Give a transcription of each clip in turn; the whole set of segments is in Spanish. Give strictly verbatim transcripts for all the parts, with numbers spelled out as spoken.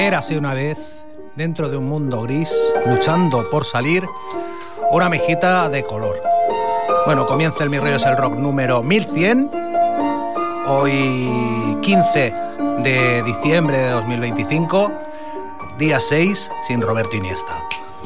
Érase una vez, dentro de un mundo gris, luchando por salir, una mejita de color. Bueno, comienza el Mi Rollo es el Rock número mil cien, hoy quince de diciembre de dos mil veinticinco, día seis, sin Roberto Iniesta.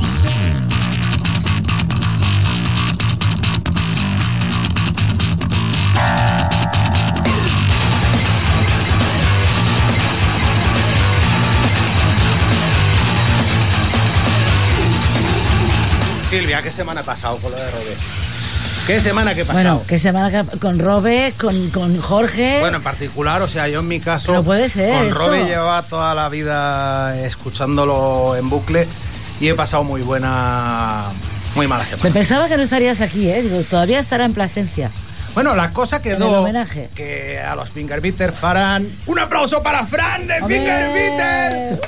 Silvia, ¿qué semana ha pasado con lo de Robe? ¿Qué semana que ha pasado? Bueno, ¿qué semana que, con Robe, con, con Jorge? Bueno, en particular, o sea, yo en mi caso... No puede ser Con esto. Robe llevaba toda la vida escuchándolo en bucle y he pasado muy buena... Muy mala semana. Me pensaba que no estarías aquí, ¿eh? Digo, todavía estará en Plasencia. Bueno, la cosa quedó... En el homenaje. Que a los Fingerbeaters farán... ¡Un aplauso para Fran de Fingerbeater!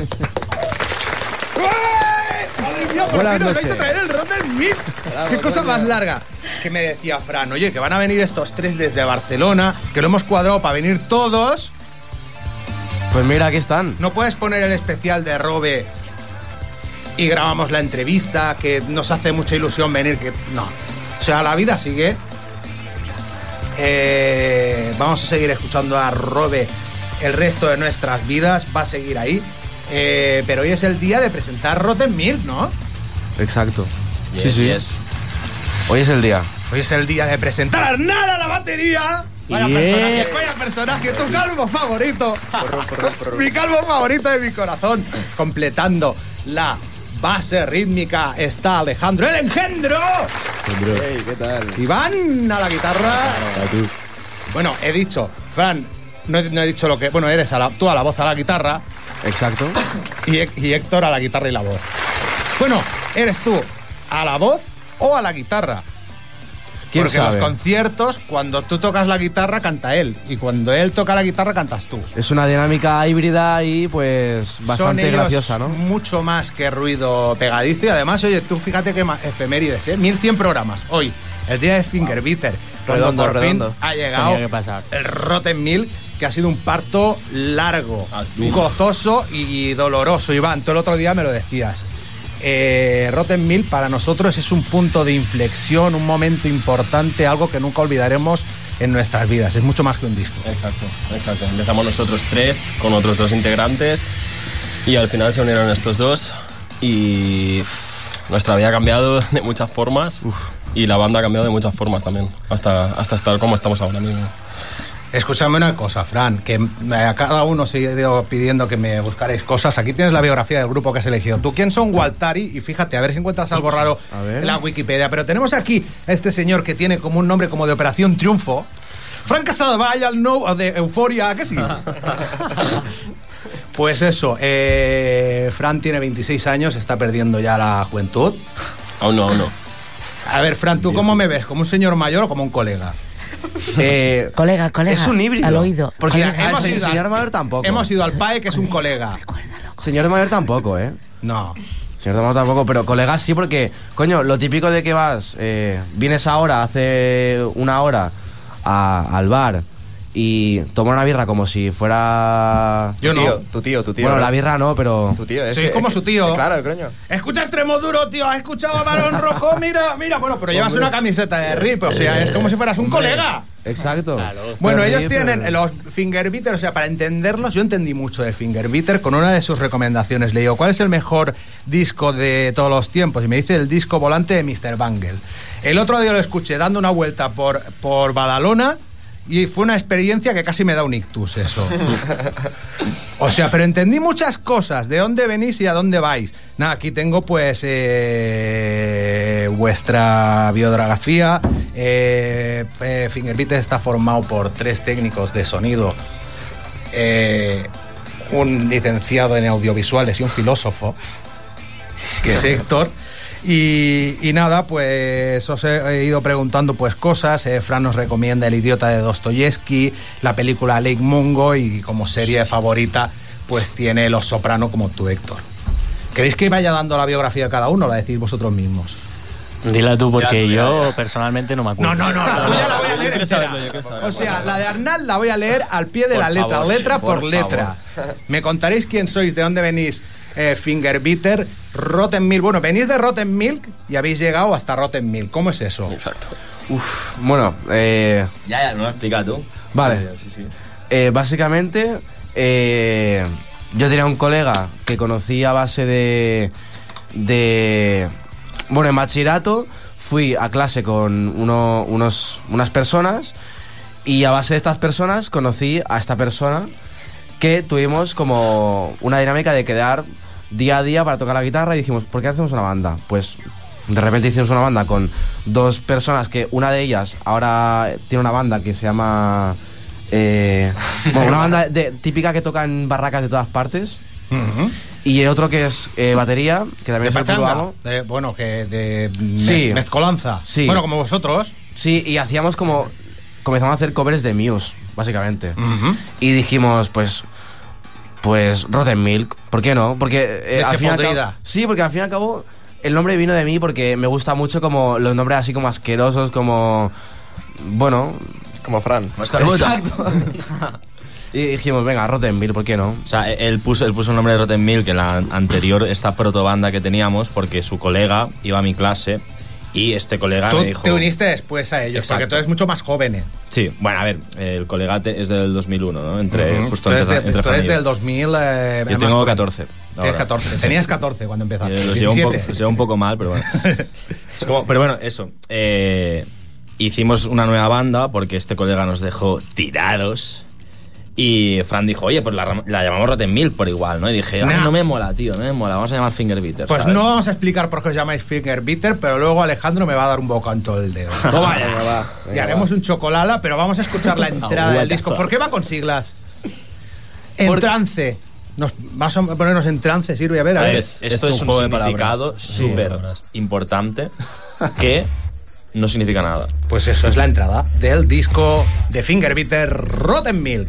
Madre mía, ¿por qué nos vais a traer el Rotten Mil? Qué cosa más larga. Que me decía Fran, oye, que van a venir estos tres desde Barcelona, que lo hemos cuadrado para venir todos. Pues mira, aquí están. ¿No puedes poner el especial de Robe y grabamos la entrevista, que nos hace mucha ilusión venir? Que no. O sea, la vida sigue. Eh, vamos a seguir escuchando a Robe el resto de nuestras vidas. Va a seguir ahí. Eh, pero hoy es el día de presentar Rotten Milk, ¿no? Exacto. Yes, sí, sí. Yes. Hoy es el día. Hoy es el día de presentar a Arnal a la batería. Vaya Yeah. personaje, vaya personaje, tu calvo favorito. Mi calvo favorito de mi corazón. Completando la base rítmica está Alejandro el Engendro. Hey, ¿qué tal? Iván a la guitarra. A tú. Bueno, he dicho, Fran, no he, no he dicho lo que... Bueno, eres a la, tú a la voz, a la guitarra. Exacto. Y, y Héctor a la guitarra y la voz. Bueno, ¿eres tú a la voz o a la guitarra? ¿Quién Porque sabe? en los conciertos, cuando tú tocas la guitarra, canta él. Y cuando él toca la guitarra, cantas tú. Es una dinámica híbrida y pues bastante Son ellos graciosa, ¿no? mucho más que ruido pegadizo. Y además, oye, tú fíjate qué ma- efemérides, ¿eh? mil cien programas. Hoy, el día de Fingerbeater. Cuando Redondo, por redondo. fin ha llegado Tenía que pasar. el Rotten Milk, que ha sido un parto largo, Al fin. gozoso y doloroso. Iván, tú el otro día me lo decías. Eh, Rotten Milk para nosotros es un punto de inflexión, un momento importante, algo que nunca olvidaremos en nuestras vidas. Es mucho más que un disco. Exacto, exacto. Empezamos nosotros tres con otros dos integrantes y al final se unieron estos dos y uff, nuestra vida ha cambiado de muchas formas. Uf. Y la banda ha cambiado de muchas formas también, hasta, hasta estar como estamos ahora mismo. Escúchame una cosa, Fran, que a cada uno os he ido pidiendo que me buscaréis cosas. Aquí tienes la biografía del grupo que has elegido. ¿Tú quién son Waltari? Y fíjate, a ver si encuentras algo raro A ver. en la Wikipedia. Pero tenemos aquí a este señor que tiene como un nombre como de Operación Triunfo. Fran Casadevall, al no, o de Euforia, ¿a que sí? Pues eso, eh, Fran tiene veintiséis años, está perdiendo ya la juventud. Aún no, aún no. A ver, Fran, ¿tú cómo me ves? ¿Como un señor mayor o como un colega? Eh, Colega, colega. es un híbrido. Al oído. Porque O sea, al hemos se- ido al- señor mayor tampoco. Hemos ido al P A E, que es un colega. Recuérdalo. Señor mayor tampoco, ¿eh? No. Señor mayor tampoco, pero colegas sí, porque, coño, lo típico de que vas, eh, vienes ahora, hace una hora, a- al bar y tomar una birra como si fuera... Yo no. Tío, tu tío, tu tío. Bueno, ¿no? la birra no, pero... Tu tío, es Sí, que- como es su que- tío. Claro, coño. Escucha Extremo Duro, tío. ¿Has escuchado a Barón Rojo? Mira, mira. Bueno, pero llevas una camiseta de Rip. O sea, es como si fueras un colega. Exacto. Bueno, Pero ellos sí, tienen pero- los Fingerbeater, o sea, para entenderlos, yo entendí mucho de Fingerbeater con una de sus recomendaciones. Le digo, ¿cuál es el mejor disco de todos los tiempos? Y me dice el disco Volante de mister Bangle. El otro día lo escuché dando una vuelta por, por Badalona y fue una experiencia que casi me da un ictus eso. O sea, pero entendí muchas cosas, de dónde venís y a dónde vais. Nada, aquí tengo pues eh, vuestra biografía. Eh, eh, Fingerbeater está formado por tres técnicos de sonido, eh, un licenciado en audiovisuales y un filósofo, que es Héctor. Y, y nada, pues os he, he ido preguntando pues cosas. eh, Fran nos recomienda El idiota de Dostoyevsky, la película Lake Mungo, y como serie favorita pues tiene Los Soprano, como tú, Héctor. ¿Queréis que vaya dando la biografía de cada uno o la decís vosotros mismos? Dila tú, porque Ya, tú, yo ya, ya. personalmente no me acuerdo. No, no, no, la tuya la voy a Yo leer quiero entera. saberlo, yo quiero saberlo. O sea, la de Arnal la voy a leer al pie de Por la letra, favor, letra por, por letra. Me contaréis quién sois, de dónde venís, eh, Fingerbeater, Rotten Milk. Bueno, venís de Rotten Milk y habéis llegado hasta Rotten Milk. ¿Cómo es eso? Exacto. Uf, bueno, eh, Ya, ya, no lo has explicado tú. Vale. Eh, Sí, sí. eh, básicamente eh, yo tenía un colega que conocí a base de, de... Bueno, en bachillerato fui a clase con uno, unos, unas personas y a base de estas personas conocí a esta persona que tuvimos como una dinámica de quedar día a día para tocar la guitarra y dijimos, ¿por qué hacemos una banda? Pues de repente hicimos una banda con dos personas que una de ellas ahora tiene una banda que se llama... Eh, bueno, una banda de, típica que toca en barracas de todas partes. Ujú. Y otro que es eh, batería, que De también es el puto pachanga, amo. de, bueno, que de me- Sí. mezcolanza. Sí. Bueno, como vosotros. Sí, y hacíamos como... Comenzamos a hacer covers de Muse, básicamente. Ujú. Y dijimos, pues... Pues Rotten Milk, ¿por qué no? Porque eh, Leche al fin y al cabo- podrida. sí, porque al fin y al cabo el nombre vino de mí porque me gusta mucho como los nombres así como asquerosos, como... Bueno... Como Fran. Exacto. Y dijimos, venga, Rotten Milk, ¿por qué no? O sea, él puso, él puso el nombre de Rotten Milk en la anterior, esta protobanda que teníamos, porque su colega iba a mi clase y este colega Tú me dijo... te uniste después a ellos, Exacto. porque tú eres mucho más joven. ¿eh? Sí, bueno, a ver, el colega te- es del dos mil uno, ¿no? Entre, Ujú. justo tú eres, entre, de- entre tú Fran eres y yo. del dos mil. Eh, Yo más tengo joven. catorce. Tienes ahora. catorce. Tenías catorce cuando empezaste. Eh, Los llevo, un poco, diecisiete. los llevo un poco mal, pero bueno. Es como- pero bueno, eso. Eh, hicimos una nueva banda porque este colega nos dejó tirados. Y Fran dijo, oye, pues la, ram- la llamamos Rotten Milk por igual, ¿no? Y dije, "Ay, Nah. no me mola, tío, no me mola, vamos a llamar Fingerbeater. Pues ¿sabes?". no vamos a explicar por qué os llamáis Fingerbeater, pero luego Alejandro me va a dar un bocado en todo el dedo. Toma ya. Venga, va. Y haremos un chocolala, pero vamos a escuchar la entrada del Aguanta. disco. ¿Por qué va con siglas? En Por- trance. Nos, vamos a ponernos en trance, sirve. A ver, a ver. Pues, esto es un, juego de significado súper importante que no significa nada. Pues eso es la entrada del disco de Fingerbeater, Rotten Milk.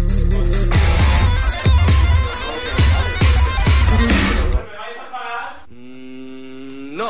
No.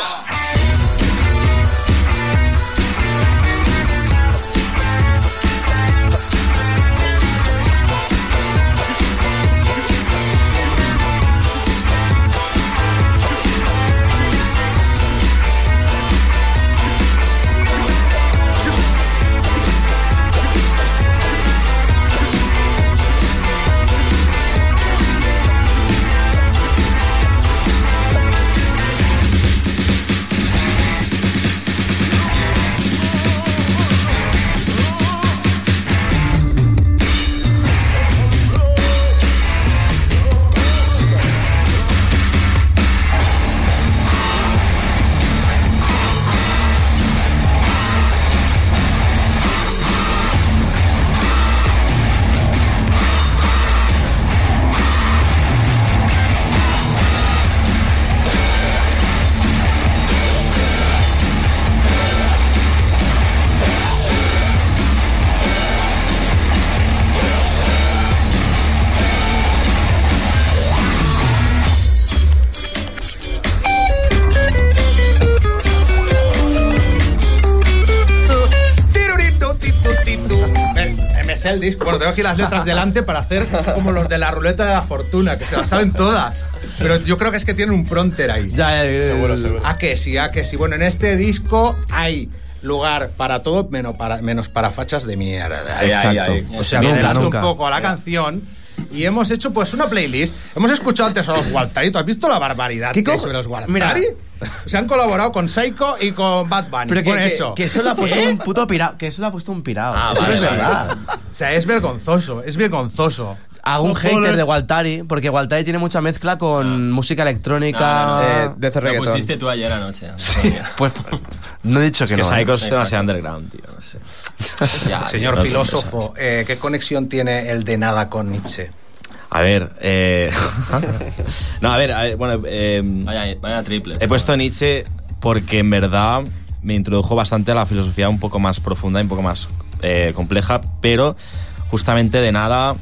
Tiruritu, titu, titu. Ven, me sé el disco. Bueno, tengo aquí las letras delante para hacer como los de la ruleta de la fortuna, que se las saben todas. Pero yo creo que es que tienen un prompter ahí. Ya, ya, Seguro, seguro. ¿A que sí? ¿A que sí? Bueno, en este disco hay lugar para todo menos para, menos para fachas de mierda. Ay, ay, Exacto. ay. O sea, Nunca, que le das un nunca. poco a la canción y hemos hecho pues una playlist. Hemos escuchado antes a los Waltari. ¿Tú has visto la barbaridad ¿Qué que hay co- sobre los Waltari? Mira. Se han colaborado con Psycho y con Bad Bunny. Pero que, con que- eso. que eso lo ha puesto un puto pirao. Que eso lo ha puesto un pirao. Ah, eso vale, es vale. verdad. O sea, es vergonzoso, es vergonzoso. Hago un No, hater joder. de Waltari, porque Waltari tiene mucha mezcla con música electrónica. No, no, Eh, de hacer Lo reggaetón. pusiste tú ayer anoche. no sabía. Pues no he dicho Es que que no. Psycho es Exacto. demasiado underground, tío, no sé. Ya, Señor no, filósofo, eh, ¿qué conexión tiene el de nada con Nietzsche? A ver, eh... no, a ver, a ver, bueno, eh, Vaya, vaya triple. he puesto Nietzsche porque en verdad me introdujo bastante a la filosofía un poco más profunda y un poco más eh, compleja, pero justamente de nada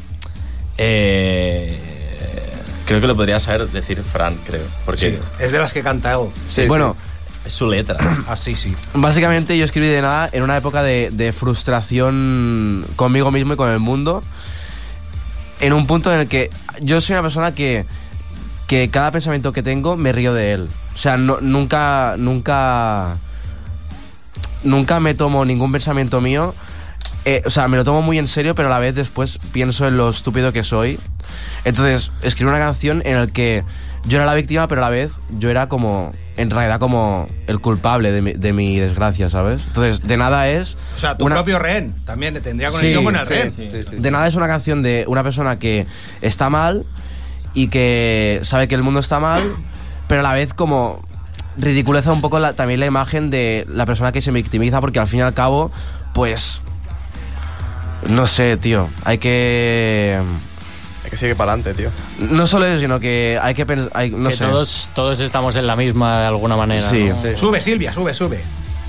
eh, creo que lo podría saber decir Fran, creo. Porque Sí, es de las que canta él. Sí, bueno, Es su letra. Así sí. Básicamente yo escribí De Nada en una época de, de frustración conmigo mismo y con el mundo. En un punto en el que yo soy una persona que, que cada pensamiento que tengo me río de él. O sea, no, nunca, nunca, nunca me tomo ningún pensamiento mío. Eh, o sea, me lo tomo muy en serio, pero a la vez después pienso en lo estúpido que soy. Entonces, escribí una canción en la que yo era la víctima, pero a la vez yo era como, en realidad, como el culpable de mi, de mi desgracia, ¿sabes? Entonces, De Nada es... O sea, tu una... propio rehén también tendría conexión Sí, con el sí, rehén. sí, sí, sí. De Nada es una canción de una persona que está mal y que sabe que el mundo está mal, pero a la vez como ridiculeza un poco la, también la imagen de la persona que se victimiza, porque al fin y al cabo, pues... No sé, tío, hay que... Hay que seguir para adelante, tío. No solo eso, sino que hay que pensar... No que sé. todos, todos estamos en la misma de alguna manera. Sí, ¿no? sí. Sube, Silvia, sube, sube.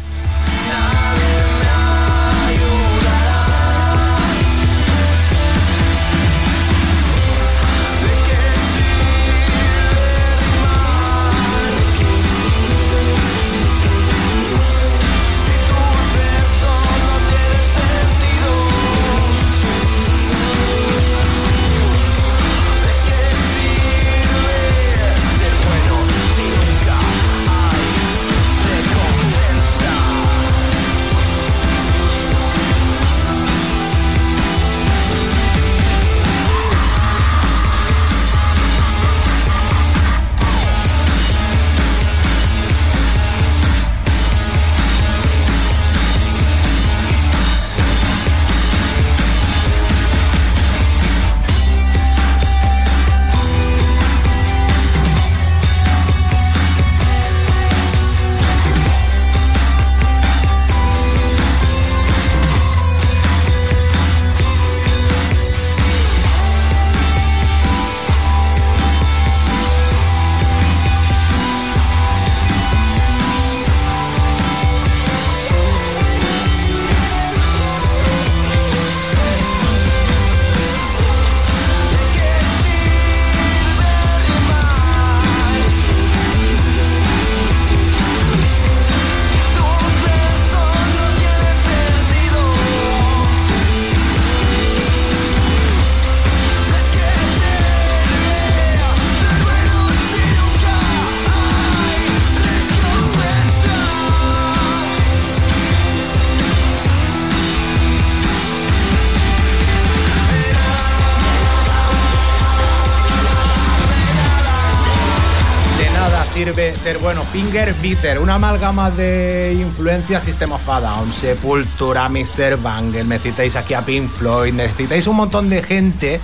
Sirve ser bueno. Finger Beater, una amalgama de influencias: System of a Down, Sepultura, mister Bungle, necesitáis aquí a Pink Floyd, necesitáis un montón de gente,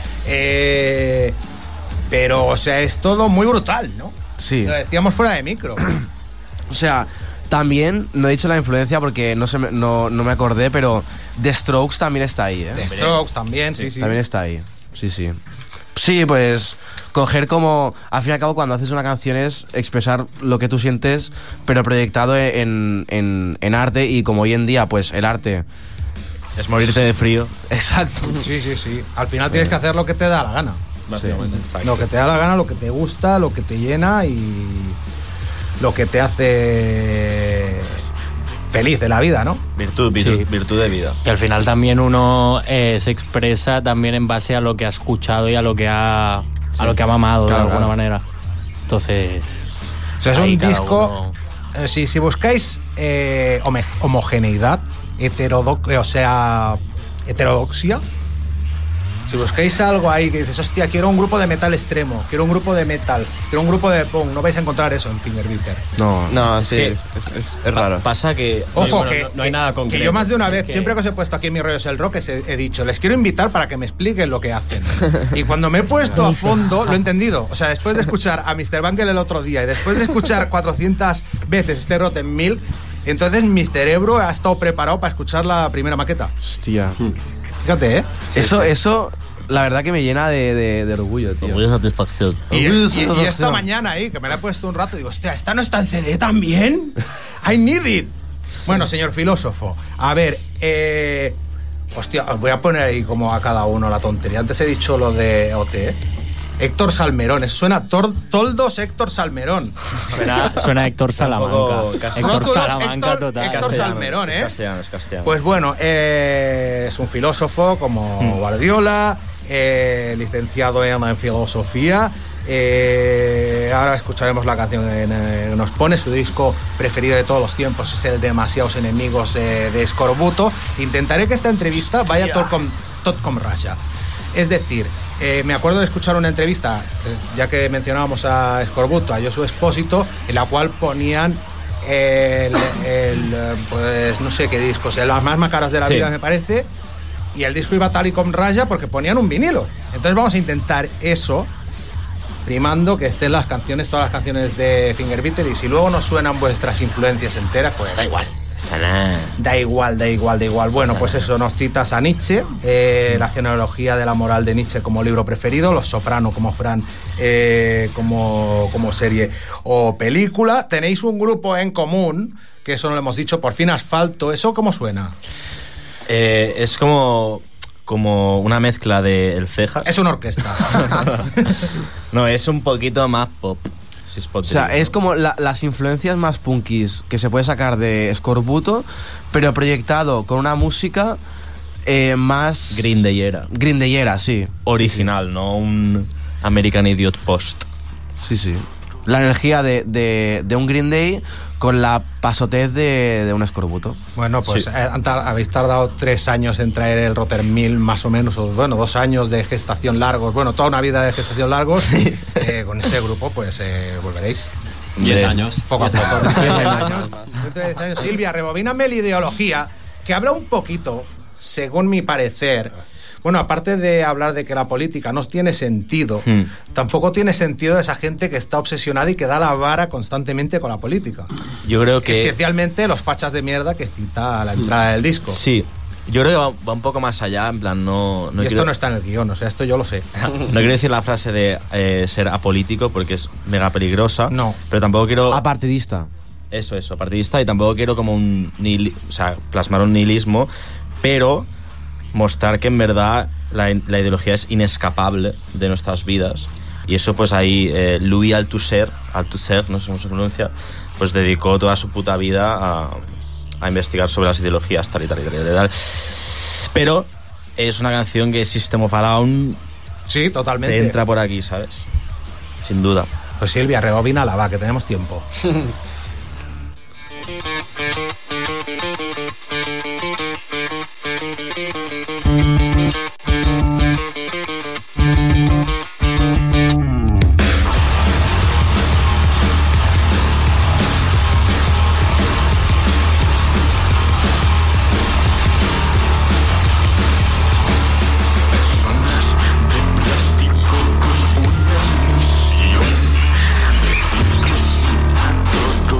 eh, pero o sea, es todo muy brutal, ¿no? Sí. Lo decíamos fuera de micro. O sea, también, no he dicho la influencia porque no, se me, no, no me acordé, pero The Strokes también está ahí, ¿eh? The Strokes también, sí, sí. También está ahí, sí, sí. Sí, pues coger como... Al fin y al cabo, cuando haces una canción es expresar lo que tú sientes, pero proyectado en, en, en arte, y como hoy en día, pues el arte... Es morirte de frío. Exacto. Sí, sí, sí. Al final tienes que hacer lo que te da la gana. Básicamente. Sí. Lo que te da la gana, lo que te gusta, lo que te llena y lo que te hace feliz de la vida, ¿no? Virtud, virtud, Sí. virtud de vida. Que al final también uno eh, se expresa también en base a lo que ha escuchado y a lo que ha, Sí. a lo que ha mamado, Claro, de alguna claro. manera. Entonces... O sea, es ahí un cada disco... uno- eh, si, si buscáis eh, home- homogeneidad, heterodox, eh, o sea, heterodoxia, si buscáis algo ahí que dices, hostia, quiero un grupo de metal extremo, quiero un grupo de metal, quiero un grupo de punk, no vais a encontrar eso en Finger Beater. No, No, sí, que- es, es, es- es raro. Pasa que... Ojo, sí, bueno, que, no, no hay que- nada que concreto. yo más de una vez, Es que- siempre que os he puesto aquí en Mi Rollo es el Rock, he, he dicho, les quiero invitar para que me expliquen lo que hacen. Y cuando me he puesto a fondo, lo he entendido. O sea, después de escuchar a mister Bungle el otro día y después de escuchar cuatrocientas veces este Rotten Milk, entonces mi cerebro ha estado preparado para escuchar la primera maqueta. hostia. Fíjate, ¿eh? Eso, eso, la verdad que me llena de, de, de orgullo, tío. Mucha satisfacción. Y, y- Orgullo, y esta satisfacción. mañana ahí, que me la he puesto un rato, digo, hostia, ¿esta no está en C D también? I need it. Bueno, señor filósofo, a ver, eh, hostia, os voy a poner ahí como a cada uno la tontería. Antes he dicho lo de O T, Héctor Salmerón, eso suena tor, Toldos Héctor Salmerón. Suena, suena Héctor Salamanca. Héctor Rótulos, Salamanca Héctor, total. Héctor Salmerón, ¿eh? Es castellano, es castellano. Pues bueno, eh, es un filósofo como Mm. Guardiola, eh, licenciado en, en filosofía. Eh, ahora escucharemos la canción que eh, nos pone. Su disco preferido de todos los tiempos es el Demasiados Enemigos eh, de Escorbuto. Intentaré que esta entrevista vaya tot com, tot com raja. Es decir, eh, me acuerdo de escuchar una entrevista, eh, ya que mencionábamos a Escorbuto, a Josu Espósito, en la cual ponían el, el eh, pues no sé qué discos, las más macaras de la Sí. vida, me parece, y el disco iba tal y com raya porque ponían un vinilo. Entonces vamos a intentar eso, primando que estén las canciones, todas las canciones de Fingerbeater, y si luego no suenan vuestras influencias enteras, pues da igual. Sana. Da igual, da igual, da igual. Bueno, pues eso, nos citas a Nietzsche, eh, la genealogía de la moral de Nietzsche como libro preferido, Los Soprano como Fran eh, como, como serie o película. Tenéis un grupo en común, que eso no lo hemos dicho, Por fin Asfalto. ¿Eso cómo suena? Eh, es como, como una mezcla de El Cejas. Es una orquesta. No, es un poquito más pop. Si es pop O sea, diría. es como la- las influencias más punkis que se puede sacar de Escorbuto, pero proyectado con una música eh, más... Green Day era. Green Dayera, sí. Original, no un American Idiot Post. Sí, sí. La energía de, de, de un Green Day con la pasotez de, de un Escorbuto. Bueno, pues Sí. eh, han tar- habéis tardado tres años en traer el Rottermill, más o menos, o bueno, dos años de gestación largos, bueno, toda una vida de gestación largos. Eh, con ese grupo, pues eh, volveréis. diez De- años. Poco a diez poco. años. diez años. Dentro de diez años. Silvia, rebobíname la ideología, que habla un poquito, según mi parecer. Bueno, aparte de hablar de que la política no tiene sentido, Hmm. tampoco tiene sentido esa gente que está obsesionada y que da la vara constantemente con la política. Yo creo que... Especialmente los fachas de mierda que cita a la entrada del disco. Sí. Yo creo que va, va un poco más allá, en plan, no... no y quiero, esto no está en el guión, o sea, esto yo lo sé. no quiero decir la frase de eh, ser apolítico porque es mega peligrosa. No. Pero tampoco quiero... Apartidista. Eso, eso, partidista, y tampoco quiero como un nihil- o sea, plasmar un nihilismo, pero mostrar que en verdad la, la ideología es inescapable de nuestras vidas. Y eso pues ahí eh, Louis Althusser, Althusser, no sé cómo se pronuncia, pues dedicó toda su puta vida a, a investigar sobre las ideologías tal y tal y tal y tal. Pero es una canción que System of a Down Sí, te totalmente. entra por aquí, ¿sabes? Sin duda. Pues Silvia, rebobínala, va, que tenemos tiempo. Decir que sí a todo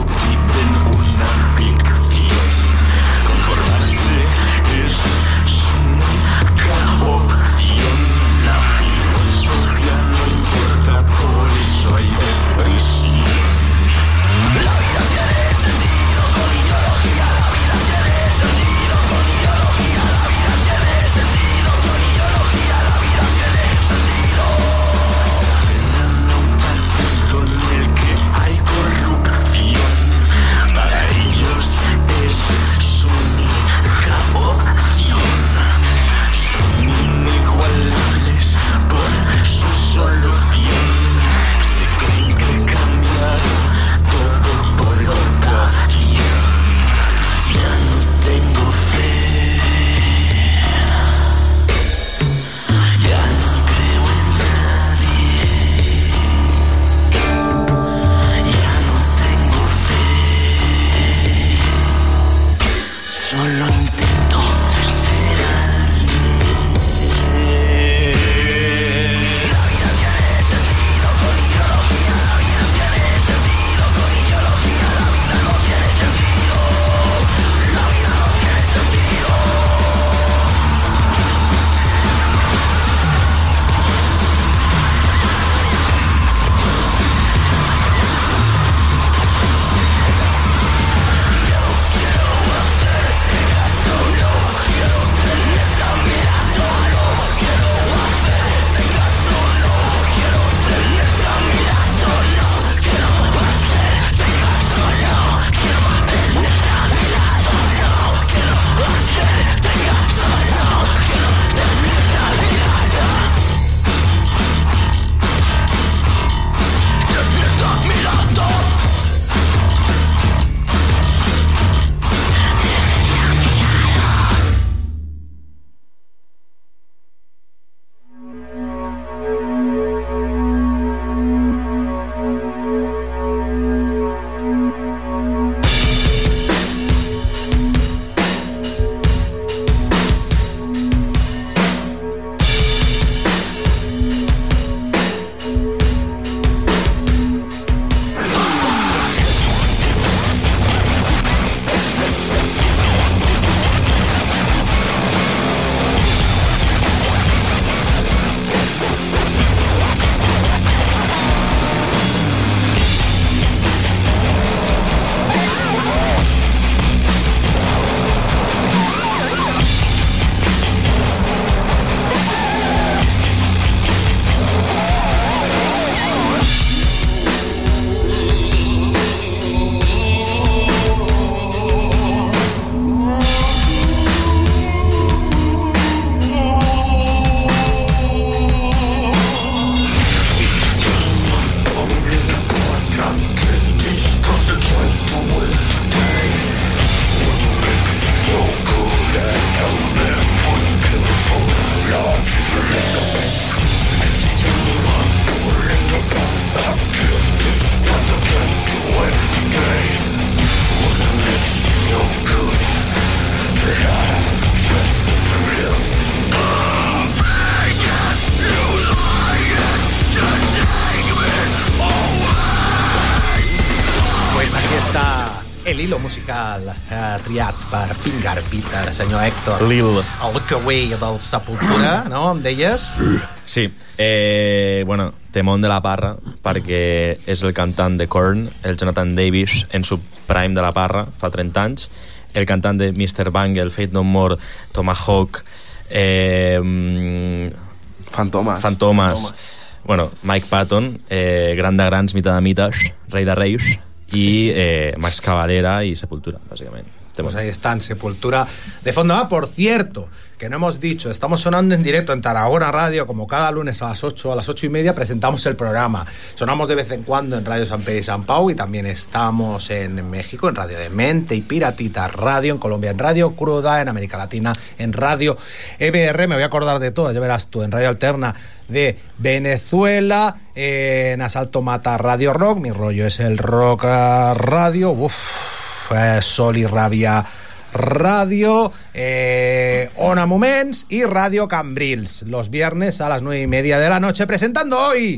està el hilo musical eh, triat per Finger Peter, senyor Héctor. Lil. El Look Away del Sepultura, no? Em deies? Sí, eh, bueno, temón de la parra, perquè és el cantant de Korn, el Jonathan Davis, en su prime de la parra, fa trenta anys, el cantant de mister Bangle, Faith No More, Tomahawk, eh, Fantomas. Fantomas, bueno, Mike Patton, eh, gran de grans, mitad de mites, rei de reis, y eh, Max Cavalera y Sepultura, básicamente. Pues ahí están, Sepultura de fondo. Ah, por cierto, que no hemos dicho, estamos sonando en directo en Tarragona Radio, como cada lunes a las ocho, a las ocho y media presentamos el programa. Sonamos de vez en cuando en Radio San Pedro y San Pau, y también estamos en México, en Radio Demente y Piratita Radio, en Colombia en Radio Cruda, en América Latina en Radio M R, me voy a acordar de todo, ya verás tú, en Radio Alterna de Venezuela, en Asalto Mata Radio Rock, mi rollo es el Rock Radio, uff, eh, Sol y Rabia Radio, eh, Ona Moments y Radio Cambrils, los viernes a las nueve y media de la noche, presentando hoy.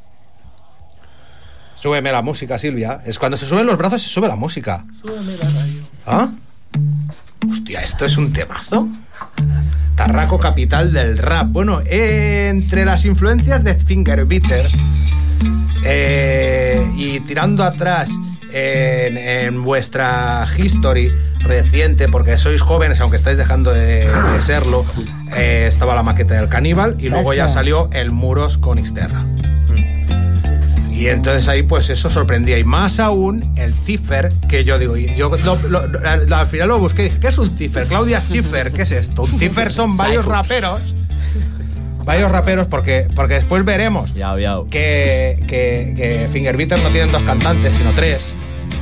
Súbeme la música, Silvia. Es cuando se suben los brazos se sube la música. Súbeme la radio. ¿Ah? Hostia, esto es un temazo. Tarraco capital del rap. Bueno, eh, entre las influencias de Finger Beater eh, y tirando atrás en, en vuestra history reciente, porque sois jóvenes, aunque estáis dejando de, de serlo, eh, estaba la maqueta del Caníbal y luego ya salió el Muros con Xterra. Y entonces ahí pues eso sorprendía, y más aún el Cipher, que yo digo, y yo lo, lo, lo, al final lo busqué y dije, ¿qué es un Cipher? Claudia Schiffer, ¿qué es esto? Un Cipher son varios raperos, varios raperos, porque, porque después veremos ya, ya. Que, que, que Finger Beater no tienen dos cantantes, sino tres.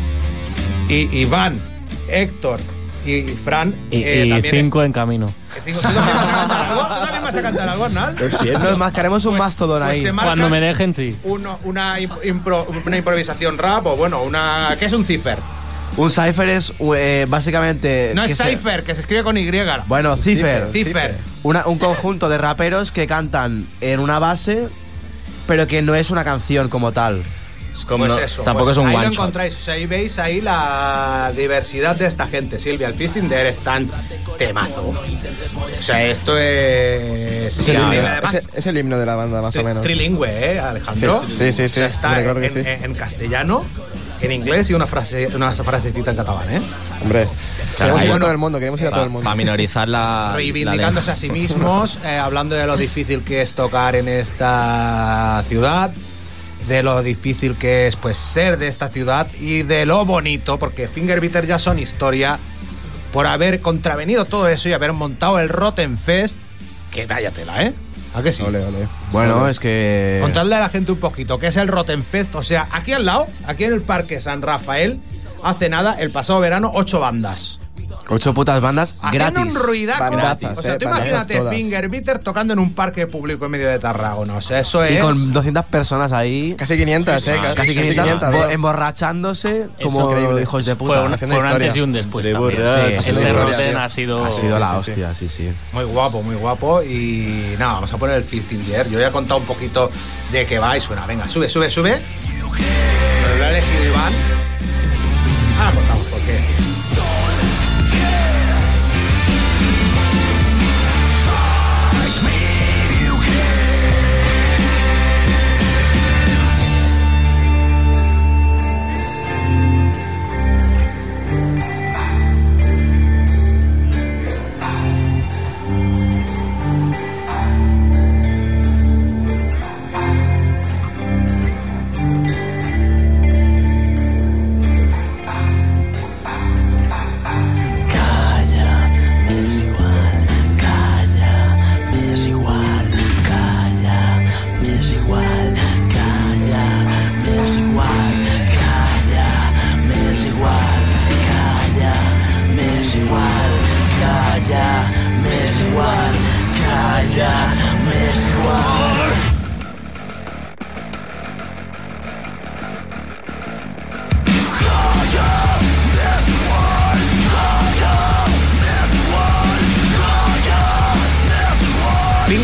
Y Iván, Héctor y Fran y, eh, y también cinco es, en camino. Cinco, ¿tú, también vas a cantar algo? ¿Tú también vas a cantar algo, Arnal? Nos mascaremos un Pues- mastodon pues ahí. se marca Cuando me dejen, sí. uno- una, impro- una improvisación rap, o bueno, una... ¿Qué es un cipher? Un cipher es eh, básicamente... No que es se- cipher, que se escribe con Y. Bueno, cipher. Cipher. Una- un conjunto de raperos que cantan en una base, pero que no es una canción como tal. Es como Pues no- eso, tampoco pues es un ahí one lo shot. encontráis, o sea, ahí veis ahí la diversidad de esta gente. Silvia, el Fisting There es tan temazo. O sea, esto es... Es el, y himno, además, es, el, es el himno de la banda, más o menos. trilingüe, ¿eh, Alejandro? Sí, sí, sí, sí. O sea, está Hombre, claro que en, sí. en- en castellano, en inglés y una frase, una frasecita en catalán, ¿eh? Hombre, queremos ir a bueno, todo el mundo, queremos ir a todo el mundo. Para minorizar la... Reivindicándose la a sí mismos, eh, hablando de lo difícil que es tocar en esta ciudad, de lo difícil que es pues ser de esta ciudad y de lo bonito, porque Finger Beater ya son historia por haber contravenido todo eso y haber montado el Rotten Fest, que vaya tela, ¿eh? ¿A que sí? Ole, ole. Bueno, Ole. es que... Contadle a la gente un poquito qué es el Rotten Fest. O sea, aquí al lado, aquí en el Parque San Rafael, hace nada, el pasado verano, ocho bandas. Ocho putas bandas Haciendo gratis. un ruidaco. Bandazas, O sea, eh, tú bandazas imagínate todas. Finger Beater tocando en un parque público en medio de Tarragona. O sea, eso Y es... con doscientas personas ahí. Casi quinientas, Sí, eh. sí, Casi, Casi casi quinientas, quinientas, bo- bro. emborrachándose como increíble. hijos de puta. Fue un, haciendo fue un historia. antes y un después De también. borracho. Sí, Ese historia, Rotten sí. ha sido... Ha sido la sí, sí. hostia, sí, sí. Muy guapo, muy guapo. Y nada, vamos a poner el Fisting There. Yo ya he contado un poquito de qué va y suena. Venga, sube, sube, sube. Pero lo ha elegido Iván. Ah, contamos por qué.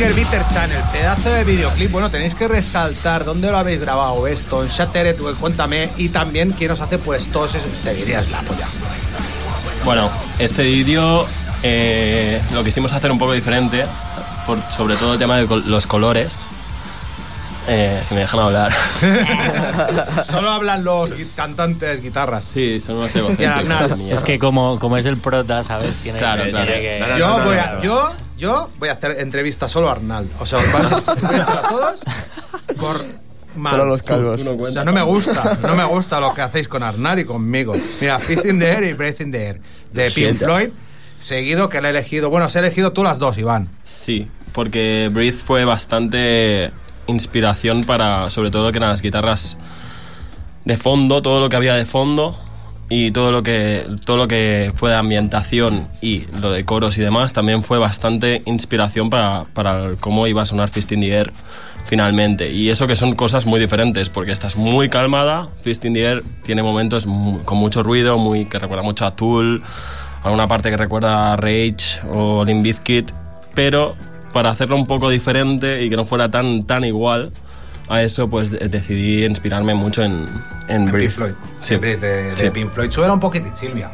Fingerbeater Channel, pedazo de videoclip. Bueno, tenéis que resaltar dónde lo habéis grabado esto, en Shattered, cuéntame, y también quién os hace pues todos esos. Este vídeo es la polla. Bueno, este vídeo eh, lo quisimos hacer un poco diferente, por, sobre todo el tema de col- los colores. Eh, si me dejan hablar. Solo hablan los gui- cantantes, guitarras. Sí, son unos egocéntricos. nada. de mierda. Es que como, como es el prota, ¿sabes? Tiene Claro, que, claro. tiene que- No, no, Yo no, voy no, a, no. yo, yo voy a hacer entrevista solo a Arnal. O sea, os vais a, voy a echar a todos por mal. Solo los calvos. Tú no O cuentas. sea, no me gusta, no me gusta lo que hacéis con Arnal y conmigo. Mira, Fist in the Air y Breath in the Air de Pink Siento. Floyd, seguido que le he elegido. Bueno, os he elegido tú las dos, Iván. Sí, porque Breathe fue bastante inspiración para, sobre todo, que eran las guitarras de fondo, todo lo que había de fondo y todo lo que todo lo que fue de ambientación y lo de coros y demás también fue bastante inspiración para, para cómo iba a sonar Fist in the Air finalmente. Y eso que son cosas muy diferentes, porque esta es muy calmada, Fist in the Air tiene momentos mu- con mucho ruido, muy que recuerda mucho a Tool, alguna parte que recuerda a Rage o Limp Bizkit, pero para hacerlo un poco diferente y que no fuera tan, tan igual a eso, pues de- decidí inspirarme mucho en, en En Breathe. Pink Floyd. Sí. En Breath de, de Sí. Pink Floyd. Súbela un poquitín, Silvia.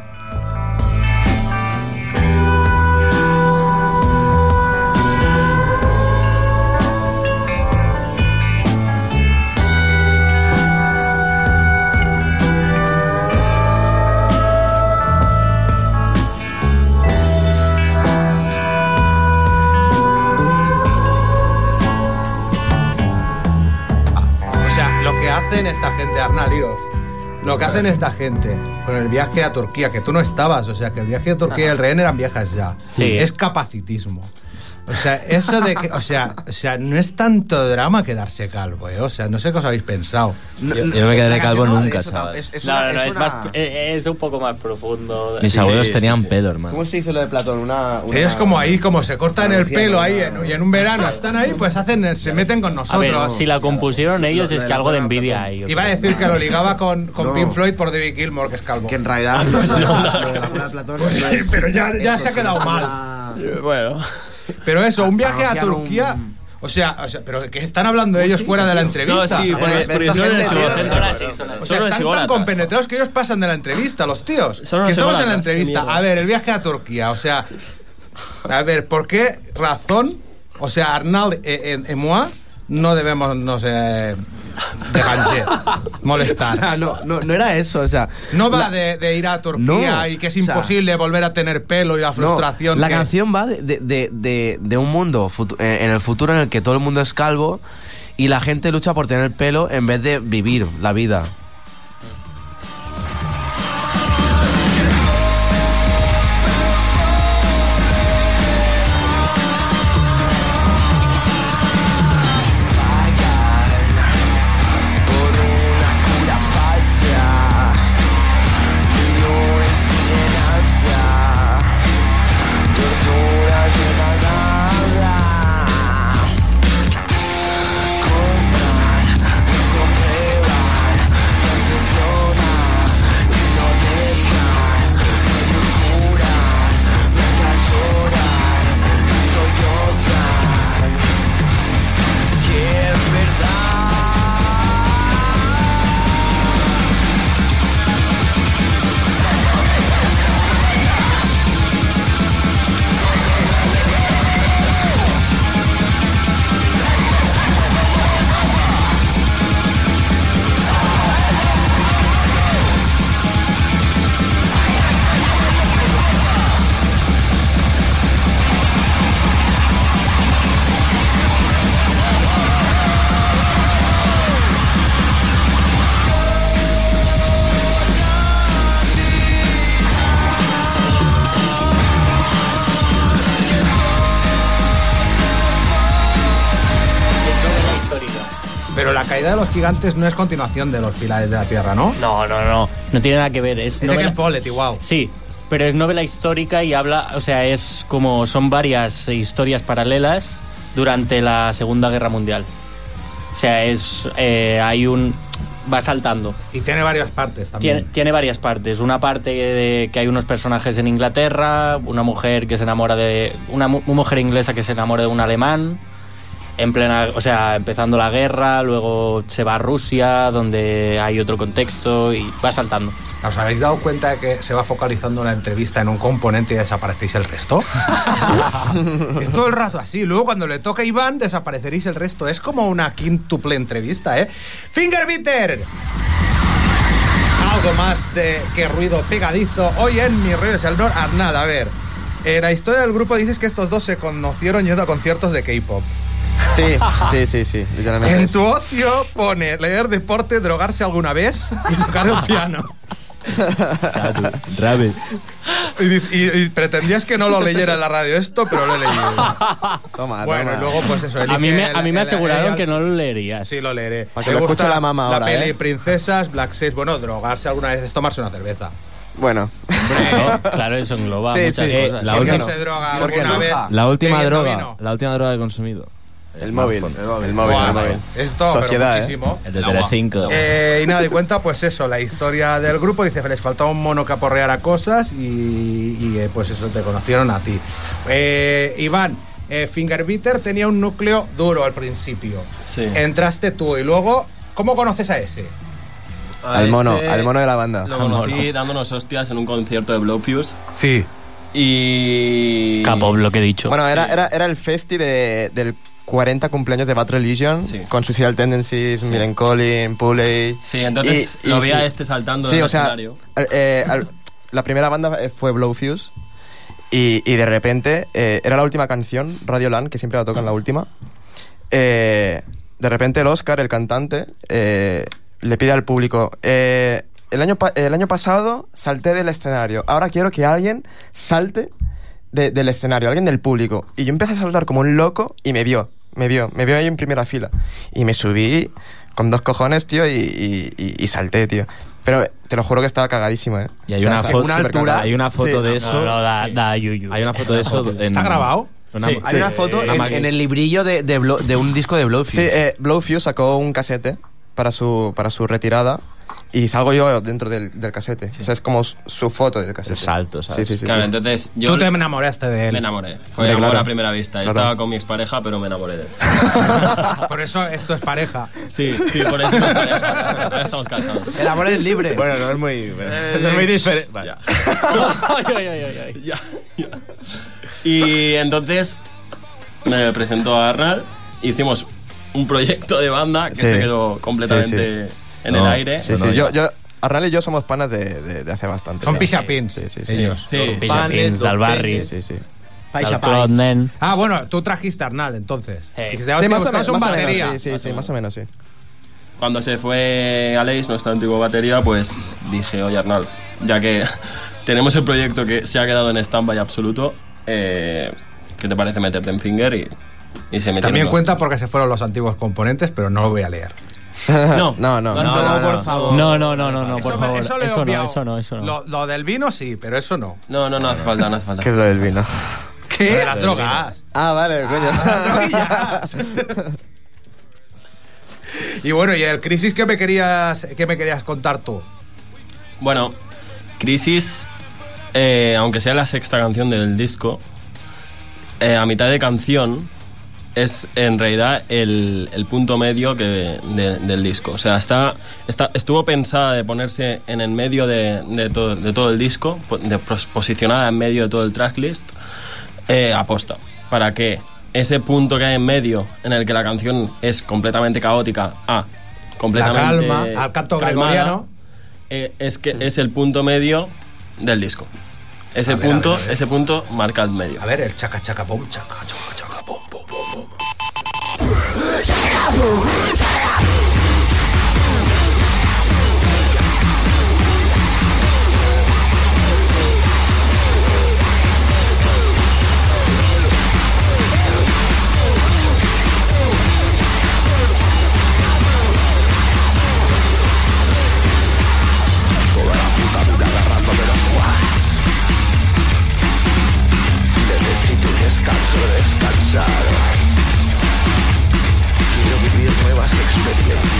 O sea, lo que hacen esta gente, Arnalios, lo que hacen esta gente con el viaje a Turquía, que tú no estabas, o sea, que el viaje a Turquía y el rehén eran viejas ya, Sí. es capacitismo. O sea, eso de que, o sea, o sea, no es tanto drama quedarse calvo, ¿eh? O sea, no sé qué os habéis pensado. No, Yo- yo me quedaré la calvo canción no, nunca, eso chaval. tam- Es, es No, una- no, no, es es, una- más, eh, es un poco más profundo. Mis Sí, abuelos sí, tenían sí. pelo, hermano. ¿Cómo se dice lo de Platón? Una, una- Ellos como ahí, como se cortan el analogía, pelo ¿no? ahí en- y en un verano están ahí, pues hacen, se meten con A ver, nosotros. si la compusieron ellos Lo- lo es de que la algo de buena envidia Platón. hay. yo Iba a creo. decir que lo ligaba con, con No. Pink Floyd por David Gilmour, que es calvo. Que en realidad lo de la prueba de Platón no es- Pero ya, ya eso se ha quedado es mal. una- Bueno. Pero eso, un viaje a Anunciar un- Turquía. O sea, o sea, pero que están hablando ellos fuera de la entrevista. No, sí, porque, Joder, porque esta son gente, los tío, egocéntricos. ahora sí, son- O sea, Son los están tan ególatras. compenetrados que ellos pasan de la entrevista, los tíos. Son que unos estamos en la ególatras, entrevista. qué mierda. A ver, el viaje a Turquía. O sea, a ver, ¿por qué razón? O sea, Arnald et, et, et moi no debemos, no sé, déranger, O molestar. sea, no, no, no era eso, o sea. No va la- de, de ir a Turquía No, y que es o sea, imposible volver a tener pelo y la no, frustración. la que- canción va de, de, de, de- de un mundo futu- eh, en el futuro en el que todo el mundo es calvo y la gente lucha por tener pelo en vez de vivir la vida. Pero la caída de los gigantes no es continuación de los pilares de la Tierra, ¿no? No, no, no. No tiene nada que ver. Es Es de novela- Ken Follett, igual. Sí, pero es novela histórica y habla, o sea, es como son varias historias paralelas durante la Segunda Guerra Mundial. O sea, es eh, hay un va saltando. Y tiene varias partes Tiene, también. tiene varias partes. Una parte de que hay unos personajes en Inglaterra, una mujer que se enamora de una mu- mujer inglesa que se enamora de un alemán, en plena, o sea, empezando la guerra, luego se va a Rusia, donde hay otro contexto y va saltando. ¿Os habéis dado cuenta de que se va focalizando la entrevista en un componente y desaparecéis el resto? Es todo el rato así. Luego cuando le toca a Iván, desapareceréis el resto. Es como una quíntuple entrevista, ¿eh? ¡Fingerbeater! Algo más de que ruido pegadizo. Hoy en Mi Rollo es el Nor. Arnal, a ver. En la historia del grupo dices que estos dos se conocieron yendo a conciertos de K-pop. Sí, sí, sí, sí, literalmente. En eso. tu ocio pone leer deporte, drogarse alguna vez y tocar el piano. Y, y, y pretendías que no lo leyera en la radio esto, pero lo he leído. Toma, Bueno, toma. y luego pues eso. A mí me, elige a mí me el- el- aseguraron el- que no lo leerías. Sí, lo leeré. Para que Me lo escuche gusta la mamá ahora, La peli ¿eh? Princesas, Black Sex. Bueno, drogarse alguna vez es tomarse una cerveza. Bueno. Claro, claro, eso engloba Sí, muchas sí. Eh, cosas. la ¿Quién última- no se droga ¿Por qué alguna no? vez? La última bebiendo droga, vino? la última droga que he consumido. El móvil, smartphone. el móvil, el móvil, Buah, el móvil. Esto, Sociedad, pero ¿eh? muchísimo. El de Telecinco. Eh, y nada, y cuenta pues eso, la historia del grupo. Dice que les faltaba un mono que aporreara cosas y, y, eh, pues eso, te conocieron a ti. Eh, Iván, eh, Fingerbeater tenía un núcleo duro al principio. Sí. Entraste tú y luego, ¿cómo conoces a ese? A Al mono, este al mono de la banda. Lo conocí dándonos hostias en un concierto de Blowfuse. Sí. Y... K-pop, lo que he dicho. Bueno, era, era, era el festi de, del cuarenta cumpleaños de Bad Religion, Sí. con Suicidal Tendencies, Miren Collin, Pulley. Sí, entonces Y- y lo vi sí. a este saltando Sí, en el o sea, escenario. al- eh, al- la primera banda fue Blowfuse y, y de repente eh, era la última canción, Radioland, que siempre la tocan la última. Eh, de repente el Oscar, el cantante, eh, le pide al público, eh, el, año pa- el año pasado salté del escenario, ahora quiero que alguien salte de- del escenario, alguien del público. Y yo empecé a saltar como un loco y me vio, me vio, me vio ahí en primera fila. Y me subí con dos cojones, tío, y, y- y- y salté, tío. Pero te lo juro que estaba cagadísimo, ¿eh? Y hay O sea, una, o sea, foto, una altura- hay una foto Sí. de No, eso. no, da, da yuyu. Hay una foto de eso. en- ¿Está grabado? Una- Sí. Hay una foto una en, máquina. en el librillo de, de, Blo- de un disco de Blowfuse. Sí, eh, Blowfuse sacó un casete para su, para su retirada y salgo yo dentro del, del casete. O sea, es como su- su foto del casete. El salto, ¿sabes? Sí, sí, sí. Claro, sí. entonces yo Tú te enamoraste de él. me enamoré. Fue Hombre, amor claro. a primera vista. Claro. Estaba con mi expareja, pero me enamoré de él. Por eso esto es pareja. Sí, sí, por eso me pareja. Ya estamos casados. El amor es libre. Bueno, no es muy, no es muy diferente. Vale. Ay, ay, ay, ay, ay. Ya, ya. Y entonces me presentó a Arnal, hicimos un proyecto de banda que Sí. se quedó completamente en No, el aire. Sí, No, sí, no, yo, ya. yo, Arnal y yo somos panas de, de, de hace bastante. Son Sí. pixapins. Sí, sí, sí. Ellos. Sí, Pixapins, del barri. Sí, sí, sí. Del Clotnen. Ah, bueno, tú trajiste a Arnal entonces. Eh. Dijiste, Sí, "Hostia, más o buscamos menos, un más o menos, batería". sí, sí, sí, más o menos, sí. Cuando se fue Aleix, nuestra antigua batería, pues dije, oye Arnal, ya que tenemos el proyecto que se ha quedado en stand-by absoluto, eh, ¿qué te parece meterte en Finger? Y, y se metió. También los cuenta dos. porque se fueron los antiguos componentes, pero no lo voy a leer. No, No, no. no, No, no, por no. favor. No, no, no, no, no, Eso por me- favor. eso lo he Eso no, obviado. eso no, eso no. Lo, lo del vino sí, pero eso no. No, no, no hace falta, no hace falta. ¿Qué es lo del vino? ¿Qué? De las drogas. Ah, vale, coño. Las droguillas. Y bueno, y el Crisis, ¿qué me querías, qué me querías contar tú? Bueno, Crisis, eh, aunque sea la sexta canción del disco, eh, a mitad de canción es en realidad el, el punto medio que, de- del disco. O sea, está, está, estuvo pensada de ponerse en el medio de, de, todo, de todo el disco, po- de pos- posicionada en medio de todo el tracklist, eh, aposta. Para que ese punto que hay en medio, en el que la canción es completamente caótica, a completamente La calma, al canto calmada, gregoriano. eh, es que es el punto medio del disco. Ese A ver, punto, a ver, a ver. ese punto marca el medio. A ver, el chaca chaca pum, chaca chaca chaca pum pum pum pum. Necesito un descanso, descansar. Quiero vivir nuevas experiencias.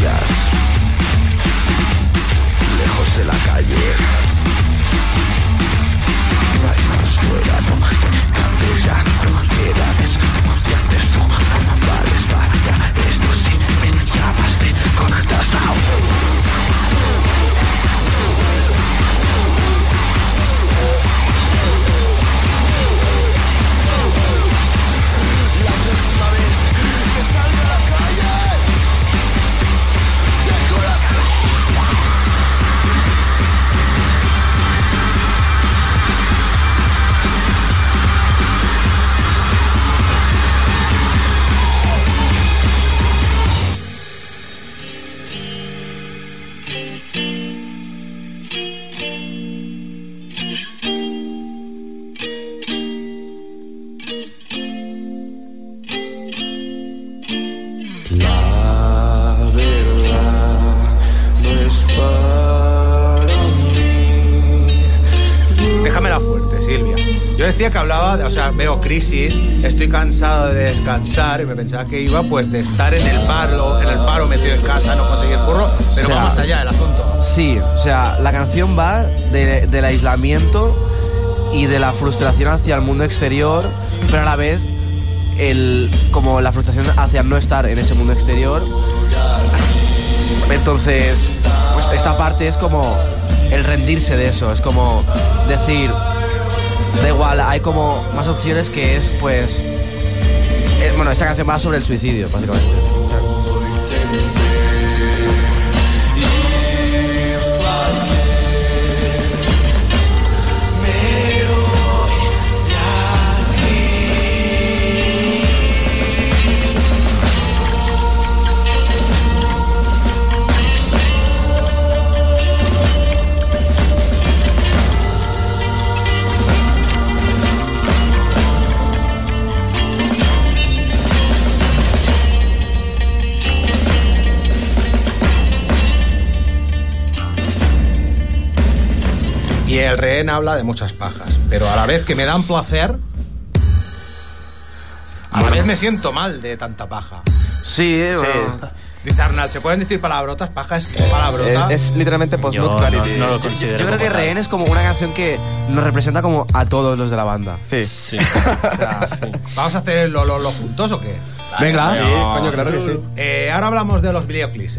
Yo decía que hablaba, de, o sea, veo crisis, estoy cansado de descansar y me pensaba que iba pues de estar en el paro, en el paro metido en casa, no conseguir curro, pero o sea, va más allá del asunto. Sí, o sea, la canción va de, del aislamiento y de la frustración hacia el mundo exterior, pero a la vez el, como la frustración hacia no estar en ese mundo exterior. Entonces, pues esta parte es como el rendirse de eso, es como decir, da igual, hay como más opciones que es pues... Eh, bueno, esta canción va sobre el suicidio, básicamente. Y el rehén habla de muchas pajas, pero a la vez que me dan placer, a la vez me siento mal de tanta paja. Sí, sí. Bueno. Dice Arnal, ¿se pueden decir palabrotas? Paja es palabrota. Es, es literalmente post-mood clarity. No, no lo considero. Yo creo que Rehén es como una canción que nos representa como a todos los de la banda. Sí. Sí. O sea, Sí. ¿Vamos a hacer lo, lo, lo juntos o qué? venga. Sí, No. coño, claro que sí. Eh, ahora hablamos de los videoclips.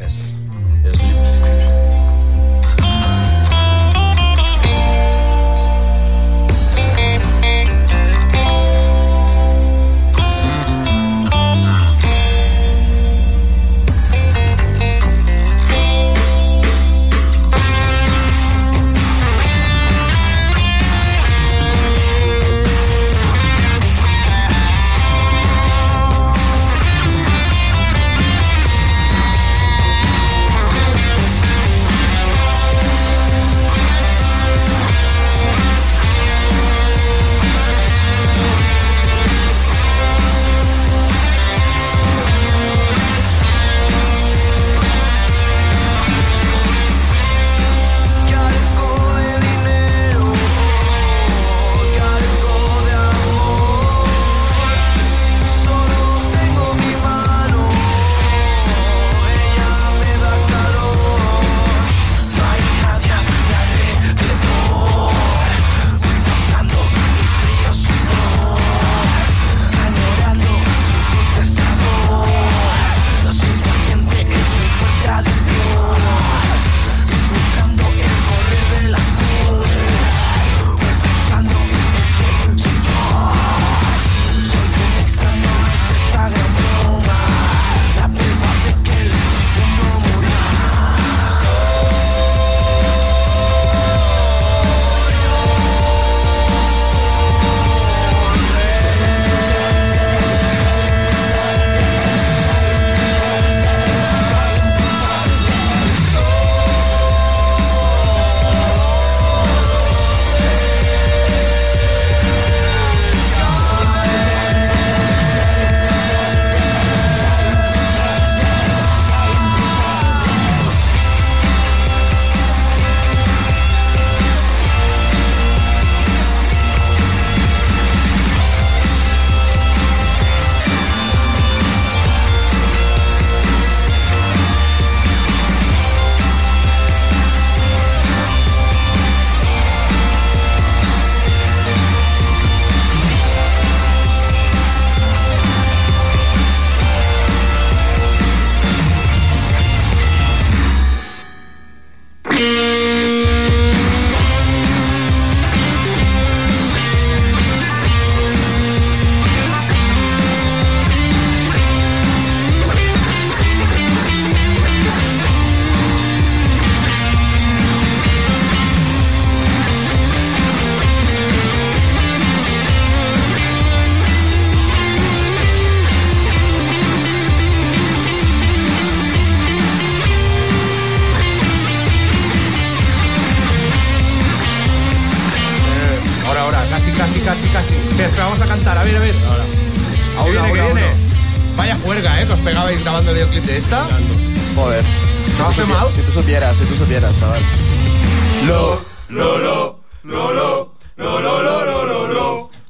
casi, casi. Espera, espera, vamos a cantar, a ver, a ver. Ahora. ¿Qué viene, qué viene? Vaya juerga, ¿eh? Que os pegabais grabando el videoclip de esta. Joder. ¿No hace mal? Si tú supieras, si tú supieras, chaval. Lo, lo, lo, lo, lo, lo, lo, lo, lo, lo, lo.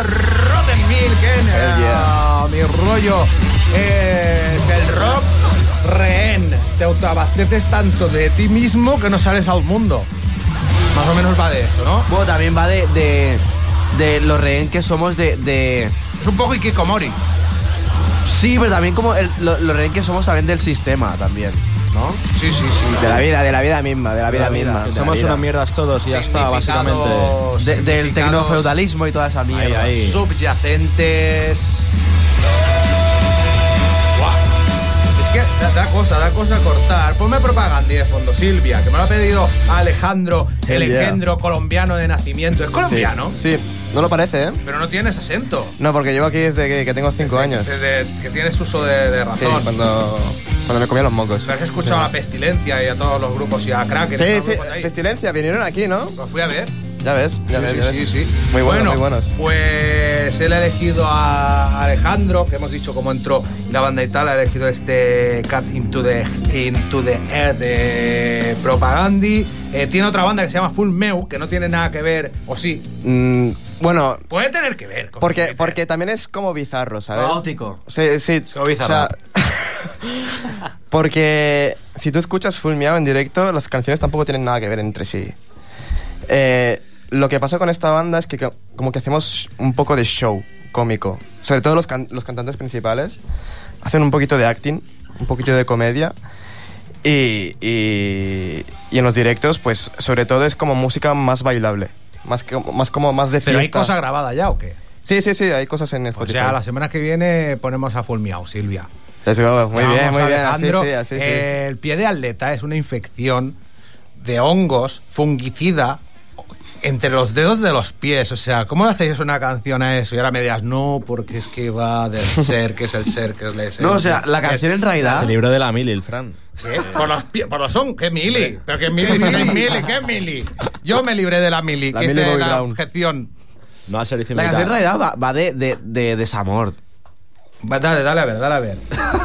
Rotten Milk en yeah. Mi rollo es el rock rehén. Te autoabasteces tanto de ti mismo que no sales al mundo. Más o menos va de eso, ¿no? Bueno, también va de, de, de lo rehén que somos de, de... Es un poco Hikikomori. Sí, pero también como el, lo, lo rehén que somos también del sistema también, ¿no? Sí, sí, sí. De la vida, de la vida misma, de la vida, la vida, misma. de la Somos vida. unas mierdas todos y ya está, básicamente. Significados- De- del significados tecnofeudalismo y toda esa mierda. Ahí, ahí. Subyacentes. Buah. Es que da, da cosa, da cosa cortar. Ponme propaganda de fondo, Silvia, que me lo ha pedido Alejandro, el Hell yeah. engendro colombiano de nacimiento. Es colombiano, Sí, sí, no lo parece, ¿eh? pero no tienes acento. No, porque llevo aquí desde que, que tengo cinco años. Desde que tienes uso de, de Sí, razón. cuando, cuando me comía los mocos. Pero has escuchado a la Pestilencia y a todos los grupos y a Kraken. Sí, y a los sí, grupos ahí. Pestilencia, vinieron aquí, ¿no? Lo fui a ver. Ya ves, ya ves, Sí, ya sí, ves. sí, sí. Muy buenos, bueno, muy buenos. Pues él ha elegido a Alejandro, que hemos dicho cómo entró la banda y tal, ha elegido este Cut Into the, into the Air de Propagandi. Eh, tiene otra banda que se llama Full Meu, que no tiene nada que ver, o sí, Mm, bueno, puede tener que ver. con porque, Peter. porque también es como bizarro, ¿sabes? Caótico. Sí, sí. como bizarro. O sea, porque si tú escuchas Full Meow en directo, las canciones tampoco tienen nada que ver entre sí. Eh, lo que pasa con esta banda es que co- como que hacemos un poco de show cómico. Sobre todo los, can- los cantantes principales hacen un poquito de acting, un poquito de comedia. Y, y, y en los directos, pues sobre todo es como música más bailable. Más, que, más como más de fiesta. ¿Pero hay cosa grabada ya o qué? Sí, sí, sí, hay cosas en Pues Spotify. ya la semana que viene ponemos a Full Miau, Silvia. Let's go. Muy Vamos, bien, muy bien. Así Alejandro. sí, así sí. Eh, El pie de atleta es una infección de hongos fungicida entre los dedos de los pies. O sea, ¿cómo le hacéis una canción a eso? Y ahora me digas, no, porque es que va del ser, que es el ser, que es la esencia. No, o sea, la canción en realidad... Se libró de la mili, el Fran. ¿Qué? Por los pies, por los hongos. ¿Qué mili? Pero qué mili, si no hay mili, ¿qué mili? Yo me libré de la mili, La que Millie hice Bobby la Brown. objeción. No al servicio La militar. canción en realidad va, va de, de, de desamor. Va, Dale, dale a ver, dale a ver.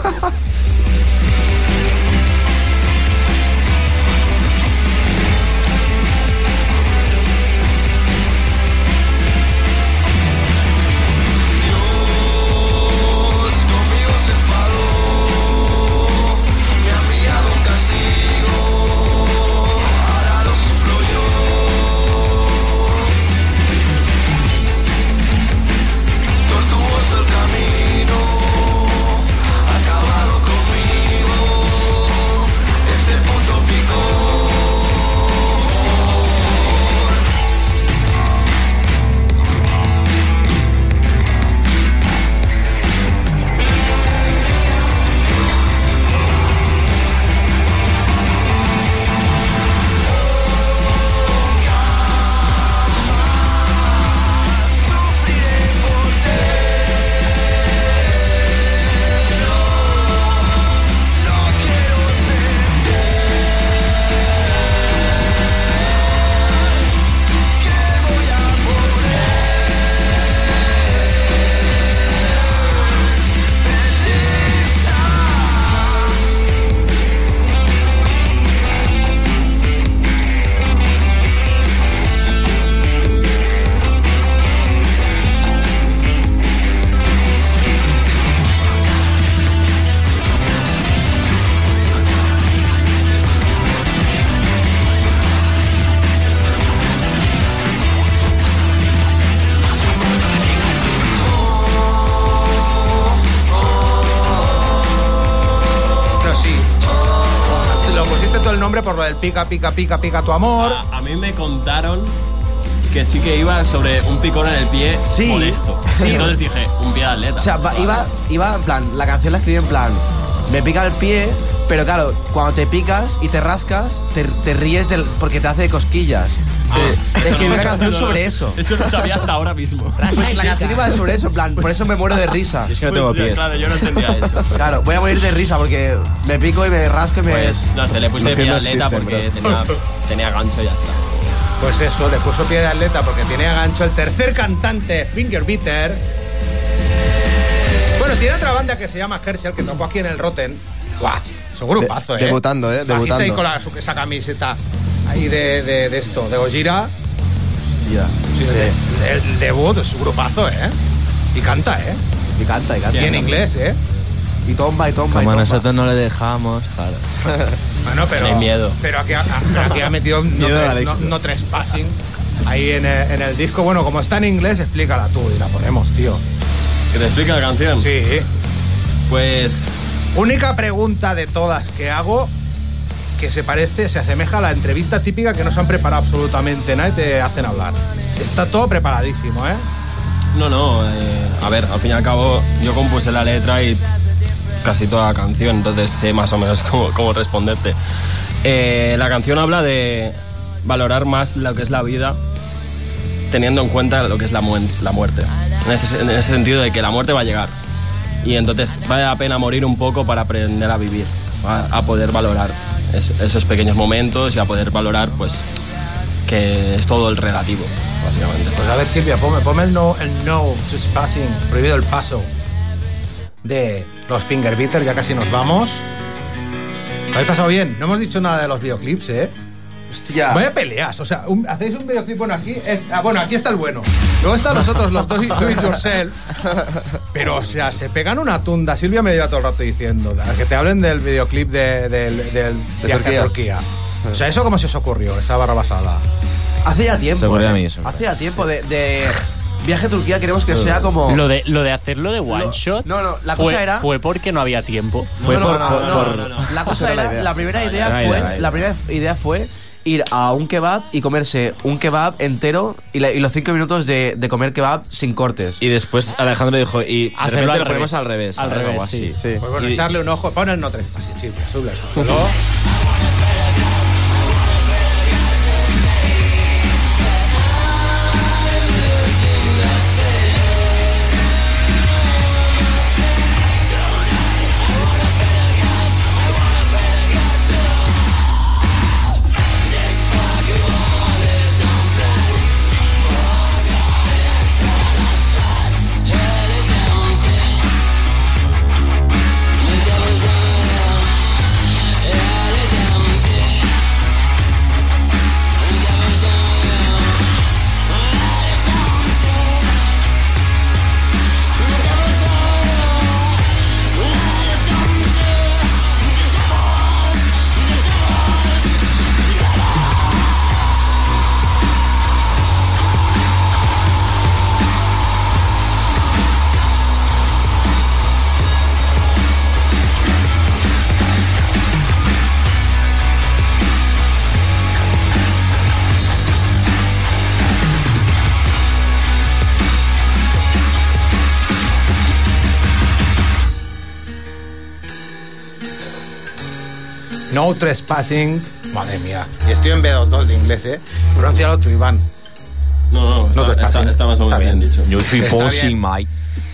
Por lo del pica, pica, pica, pica tu amor. A, a mí me contaron que sí que iba sobre un picón en el pie Sí, molesto. sí. Entonces dije, un pie de atleta. O sea, va- iba, iba en plan, la canción la escribí en plan, me pica el pie, pero claro, cuando te picas y te rascas, te, te ríes del, porque te hace cosquillas. Ah, Escribí una no, canción no, no. sobre eso. Eso no sabía hasta ahora mismo. La canción iba sobre eso, en plan, por eso me muero de risa. Yo es que no tengo Pues, pies. Claro, yo no entendía eso. Claro, voy a morir de risa porque me pico y me rasco y me... Pues no sé, le puse Los pie pies de no atleta existen, porque bro. tenía, tenía gancho y ya está. Pues eso, le puso pie de atleta porque tenía gancho el tercer cantante, Fingerbeater. Bueno, tiene otra banda que se llama Herschel, que tocó aquí en el Rotten. ¡Guau! Es un grupazo, De- ¿eh? debutando, ¿eh? Bajista Debutando. ahí con la, su- esa camiseta ahí de, de, de esto, de Gojira. Hostia. Sí, el, Sí. de- el- el debut es un grupazo, ¿eh? Y canta, ¿eh? Y canta, y canta. Y en inglés, ¿eh? Y tomba, y tomba, y Como tomba. nosotros no le dejamos, claro. Bueno, pero... No hay miedo. Pero aquí ha, pero aquí ha metido no, Miedo al tres, no, éxito. no trespassing ahí en el, en el disco. Bueno, como está en inglés, explícala tú y la ponemos, tío. ¿Que te explique la canción? Sí. Pues... Única pregunta de todas que hago que se parece, se asemeja a la entrevista típica que no se han preparado absolutamente nada y te hacen hablar. Está todo preparadísimo, ¿eh? No, no, eh, a ver, al fin y al cabo yo compuse la letra y casi toda la canción, entonces sé más o menos cómo, cómo responderte. Eh, la canción habla de valorar más lo que es la vida teniendo en cuenta lo que es la, mu la muerte. En ese, en ese sentido de que la muerte va a llegar. Y entonces vale la pena morir un poco para aprender a vivir, a, a poder valorar es, esos pequeños momentos y a poder valorar pues que es todo el relativo, básicamente. Pues a ver, Silvia, ponme, ponme el no, el no trespassing, prohibido el paso de los Finger Beaters, ya casi nos vamos. ¿Lo habéis pasado bien? No hemos dicho nada de los videoclips, ¿eh? Hostia. Vaya peleas, o sea, un- hacéis un videoclip, bueno, aquí, es, ah, bueno, aquí está el bueno. Luego están los otros, los dos do it yourself. Pero, o sea, se pegan una tunda. Silvia me lleva todo el rato diciendo que te hablen del videoclip de, del, del De viaje Turquía. a Turquía. O sea, ¿eso cómo se os ocurrió, esa barra basada? Hace ya tiempo. Se ocurrió eh. a mí eso. Hace ya tiempo de, de viaje a Turquía. Queremos que sea como. Lo de, lo de hacerlo de one Lo- shot. no, no, la fue, cosa era- Fue porque no había tiempo. No, Fue no, por- no, por- no, por- no, no. La cosa Esa era era, la idea. la primera idea Era la fue, idea, la la primera idea fue ir a un kebab y comerse un kebab entero y, la- y los cinco minutos de, de comer kebab sin cortes. Y después Alejandro dijo, y de Hacerlo repente al lo ponemos revés. al revés. Al algo revés, así. sí. Sí. Pues bueno, Y- echarle un ojo. Pon el no trespassing, Silvia, sube eso. Luego, no trespassing. Madre mía. Y estoy en B dos dos de inglés, ¿eh? Pronuncialo tú, Iván. No, no, está, trespassing. está, está más o menos Está bien bien. dicho. Yo soy Está Bossy bien. Mike.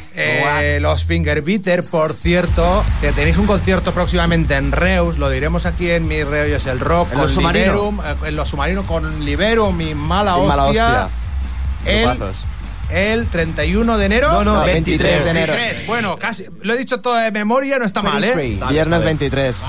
Eh, los Finger Beater, por cierto, que tenéis un concierto próximamente en Reus, lo diremos aquí en Mi Reo es el Rock, ¿En con Los Submarino? Liberum, eh, en Los Submarino con Liberum y Mala Y Hostia. Mala Hostia. El, Grupazos. el treinta y uno de enero. No, no, No, veintitrés de enero. veintitrés. Bueno, casi, lo he dicho todo de memoria, no está mal, ¿eh? veintitrés. Viernes veintitrés.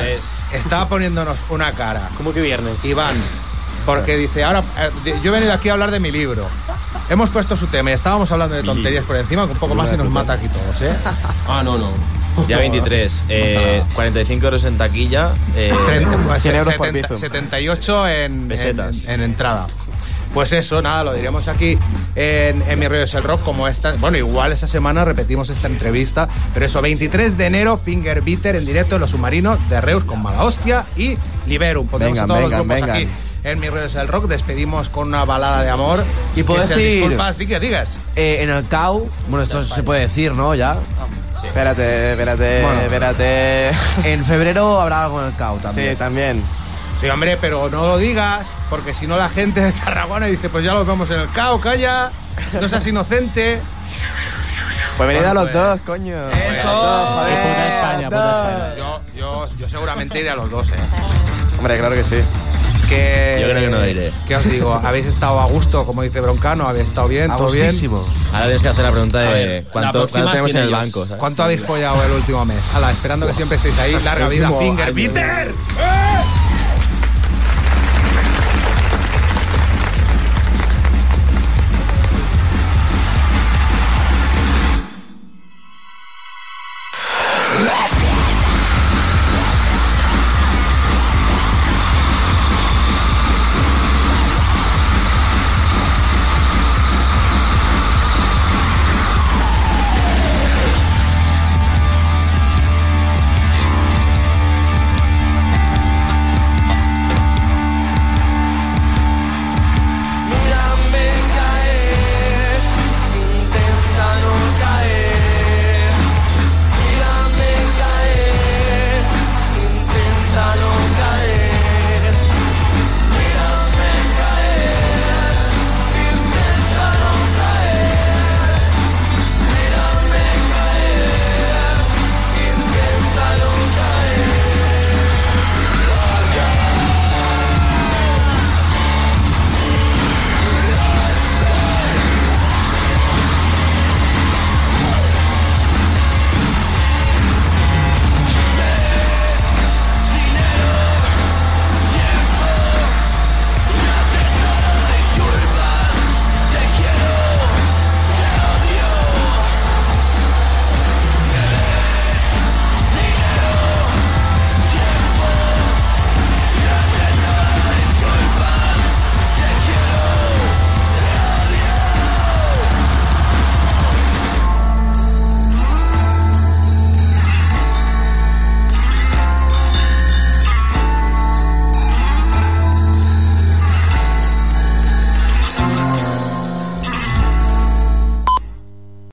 Estaba poniéndonos una cara. ¿Cómo que viernes? Iván, porque dice, ahora, eh, yo he venido aquí a hablar de mi libro. Hemos puesto su tema y estábamos hablando de tonterías por encima, que un poco más y nos mata aquí todos, ¿eh? Ah, no, no. Ya veintitrés. Eh, cuarenta y cinco euros en taquilla. Eh, treinta, pues, cien euros por setenta, Bizum. setenta y ocho en, Pesetas. en, en entrada. Pues eso, nada, lo diremos aquí en, en Mi Rollo es el Rock, como esta. Bueno, igual esa semana repetimos esta entrevista, pero eso, veintitrés de enero, Finger Beater en directo en Los Submarinos de Reus con Mala Hostia y Liberum. Pondremos Vengan, a todos vengan, los grupos vengan. aquí en Mi Rollo es el Rock. Despedimos con una balada de amor. Y puedo Que es el decir- Disculpas, di que digas. Eh, en el C A U, bueno, esto se puede decir, ¿no? Ya. Espérate, espérate, Bueno. espérate. En febrero habrá algo en el C A U también. Sí, también. Sí, hombre, pero no lo digas, porque si no la gente de Tarragona dice, pues ya los vemos en el C A O, calla, no seas inocente. Pues venid a los pues. dos, coño. Eso. Joder, Puta España, puta dos. España. Yo, yo, yo seguramente iré a los dos, ¿eh? Hombre, claro que sí. Que, Yo creo que no iré. ¿Qué os digo? ¿Habéis estado a gusto, como dice Broncano? ¿Habéis estado bien? ¿Todo bien? Agustísimo. Ahora tienes que hacer la pregunta A de ver, cuánto, la próxima cuánto tenemos sin en el ellos. banco. ¿sabes? ¿Cuánto habéis follado el último mes? Hala, esperando que siempre estéis ahí. Larga El vida, último Finger año. Beater. Let's